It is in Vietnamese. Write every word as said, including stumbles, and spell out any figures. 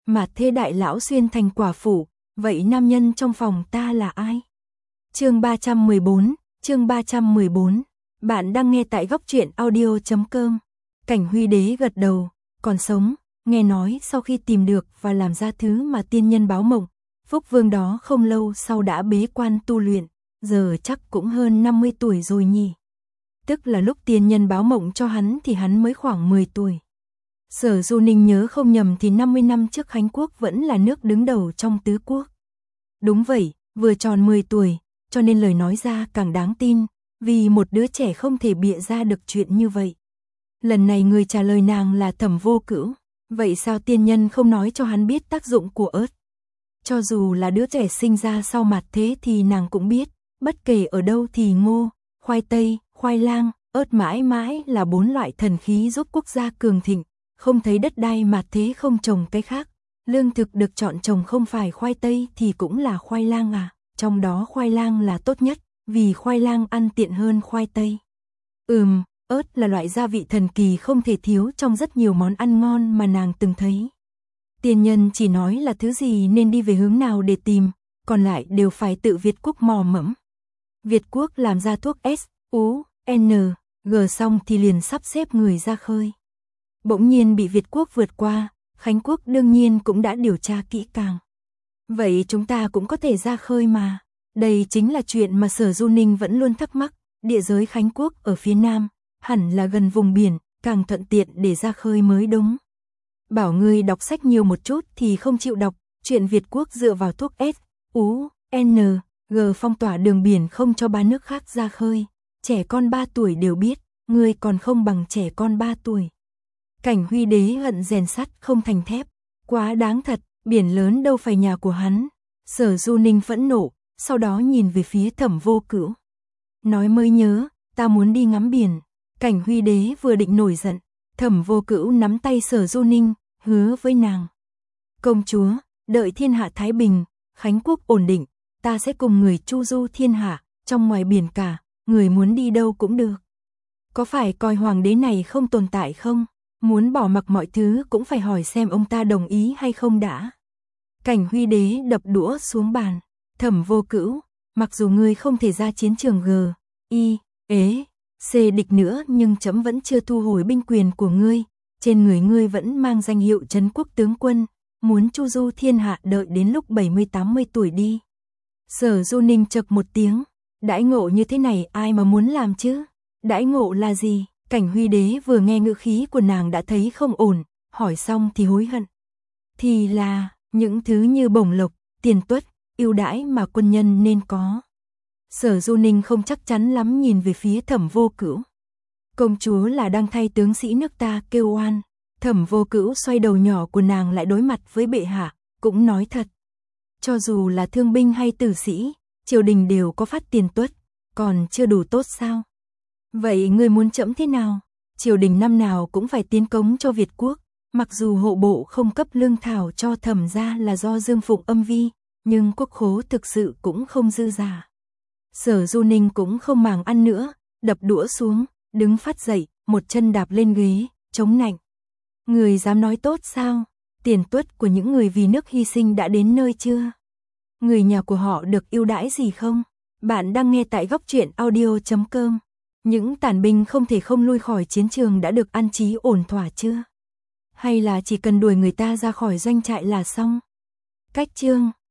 Mà thế đại lão xuyên thành quả phủ, vậy nam nhân trong phòng ta là ai? Chương ba trăm mười bốn, chương ba trăm mười bốn. Bạn đang nghe tại góc truyện audio chấm com. Cảnh Huy Đế gật đầu, còn sống, nghe nói sau khi tìm được và làm ra thứ mà tiên nhân báo mộng, Phúc Vương đó không lâu sau đã bế quan tu luyện, giờ chắc cũng hơn năm mươi tuổi rồi nhỉ. Tức là lúc tiên nhân báo mộng cho hắn thì hắn mới khoảng mười tuổi. Sở Du Ninh nhớ không nhầm thì năm mươi năm trước Khánh Quốc vẫn là nước đứng đầu trong tứ quốc. Đúng vậy, vừa tròn mười tuổi, cho nên lời nói ra càng đáng tin, vì một đứa trẻ không thể bịa ra được chuyện như vậy. Lần này người trả lời nàng là Thẩm Vô Cửu, vậy sao tiên nhân không nói cho hắn biết tác dụng của ớt? Cho dù là đứa trẻ sinh ra sau mạt thế thì nàng cũng biết, bất kể ở đâu thì ngô, khoai tây, khoai lang, ớt mãi mãi là bốn loại thần khí giúp quốc gia cường thịnh, không thấy đất đai mạt thế không trồng cái khác. Lương thực được chọn trồng không phải khoai tây thì cũng là khoai lang à, trong đó khoai lang là tốt nhất, vì khoai lang ăn tiện hơn khoai tây. Ừm, ớt là loại gia vị thần kỳ không thể thiếu trong rất nhiều món ăn ngon mà nàng từng thấy. Tiên nhân chỉ nói là thứ gì nên đi về hướng nào để tìm, còn lại đều phải tự Việt Quốc mò mẫm. Việt Quốc làm ra thuốc S, U, N, G xong thì liền sắp xếp người ra khơi. Bỗng nhiên bị Việt Quốc vượt qua, Khánh Quốc đương nhiên cũng đã điều tra kỹ càng. Vậy chúng ta cũng có thể ra khơi mà. Đây chính là chuyện mà Sở Du Ninh vẫn luôn thắc mắc, địa giới Khánh Quốc ở phía nam, hẳn là gần vùng biển, càng thuận tiện để ra khơi mới đúng. Bảo ngươi đọc sách nhiều một chút thì không chịu đọc, chuyện Việt Quốc dựa vào thuốc S, U, N, G phong tỏa đường biển không cho ba nước khác ra khơi. Trẻ con ba tuổi đều biết, ngươi còn không bằng trẻ con ba tuổi. Cảnh Huy Đế hận rèn sắt không thành thép, quá đáng thật, biển lớn đâu phải nhà của hắn. Sở Du Ninh phẫn nộ, sau đó nhìn về phía Thẩm Vô Cửu. Nói mới nhớ, ta muốn đi ngắm biển. Cảnh Huy Đế vừa định nổi giận, Thẩm Vô Cửu nắm tay Sở Du Ninh, hứa với nàng. Công chúa, đợi thiên hạ thái bình, Khánh Quốc ổn định, ta sẽ cùng người chu du thiên hạ, trong ngoài biển cả, người muốn đi đâu cũng được. Có phải coi hoàng đế này không tồn tại không? Muốn bỏ mặc mọi thứ cũng phải hỏi xem ông ta đồng ý hay không đã. Cảnh Huy Đế đập đũa xuống bàn. Thẩm Vô Cửu, mặc dù ngươi không thể ra chiến trường G, I, ế, C địch nữa nhưng chấm vẫn chưa thu hồi binh quyền của ngươi. Trên người ngươi vẫn mang danh hiệu trấn quốc tướng quân, muốn chu du thiên hạ đợi đến lúc bảy mươi tám mươi tuổi đi. Sở Du Ninh chậc một tiếng, đãi ngộ như thế này ai mà muốn làm chứ? Đãi ngộ là gì? Cảnh Huy Đế vừa nghe ngữ khí của nàng đã thấy không ổn, hỏi xong thì hối hận. Thì là, những thứ như bổng lộc, tiền tuất, ưu đãi mà quân nhân nên có. Sở Du Ninh không chắc chắn lắm nhìn về phía Thẩm Vô Cửu. Công chúa là đang thay tướng sĩ nước ta kêu oan. Thẩm Vô Cửu xoay đầu nhỏ của nàng lại đối mặt với bệ hạ, cũng nói thật. Cho dù là thương binh hay tử sĩ, triều đình đều có phát tiền tuất, còn chưa đủ tốt sao? Vậy ngươi muốn trẫm thế nào? Triều đình năm nào cũng phải tiến cống cho Việt Quốc, mặc dù hộ bộ không cấp lương thảo cho Thẩm gia là do Dương Phụng âm vi, nhưng quốc khố thực sự cũng không dư giả. Sở Du Ninh cũng không màng ăn nữa, đập đũa xuống, đứng phát dậy, một chân đạp lên ghế, chống nạnh. Người dám nói tốt sao? Tiền tuất của những người vì nước hy sinh đã đến nơi chưa? Người nhà của họ được ưu đãi gì không? Bạn đang nghe tại góc truyện audio chấm com. Những tàn binh không thể không lui khỏi chiến trường đã được an trí ổn thỏa chưa? Hay là chỉ cần đuổi người ta ra khỏi doanh trại là xong? Cách chương